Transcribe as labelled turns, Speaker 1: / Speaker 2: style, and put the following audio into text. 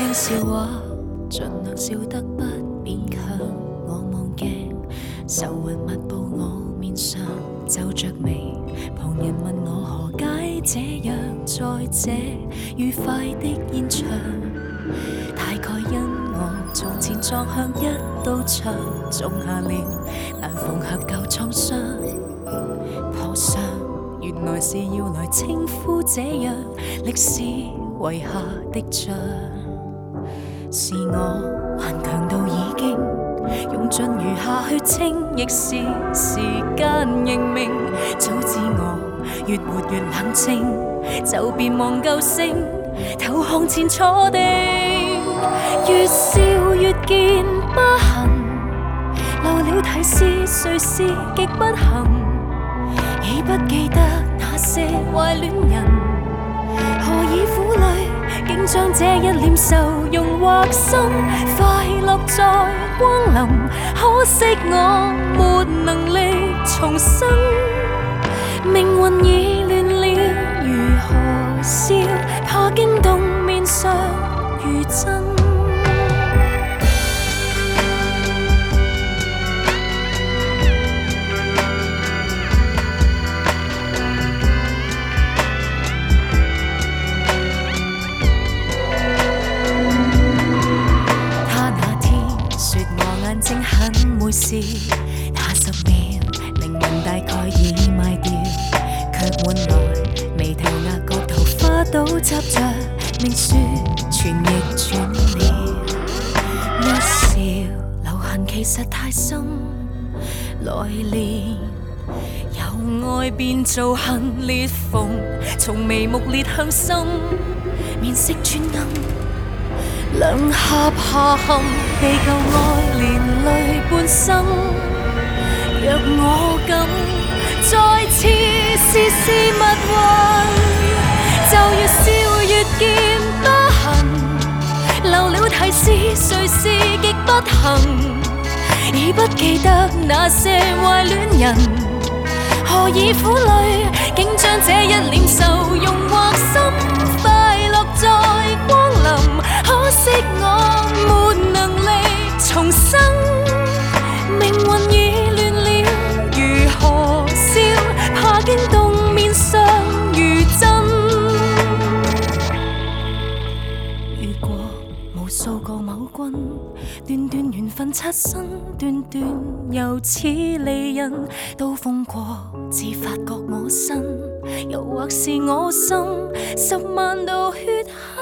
Speaker 1: 聽笑話，盡量笑得不勉強。我望鏡，愁雲密布我面上，皺着眉。旁人問我何解這樣，在這愉快的現場，大概因我從前撞向一道牆，種下了難縫合舊創傷。破傷原來是要來稱呼這樣歷史遺下的像，是我頑強到已經用盡餘下去清，亦是時間認命。早知我越活越冷靜，就別忘舊聲，頭向前坐定。越笑越見不幸，漏了提示誰是極不幸，已不記得那些壞戀人，何以苦淚竟將這一臉愁容畫心。快樂在光臨，可惜我沒能力重生，命運已亂了，如何笑？怕驚動面上如真。眼睛很沒事，那10秒靈魂大概已賣掉，卻換來眉頭額角桃花都插着明雪，全逆轉了。一笑留痕其實太深，來年由愛變做恨，裂縫從眉目裂向心，面色轉暗。兩下下陷，被舊愛連累半生。若我敢再次試試密運，就越笑越見不幸。漏了提示誰是極不幸，已不記得那些壞戀人，何以苦淚竟將這一臉愁容畫心。快樂在光臨，可惜我沒能力重生，命運已亂了，如何笑？怕驚動面上如真。遇過無數個某君，段段緣分擦身，段段又似離人，都風過至發覺我身，又或是我心10萬道血痕。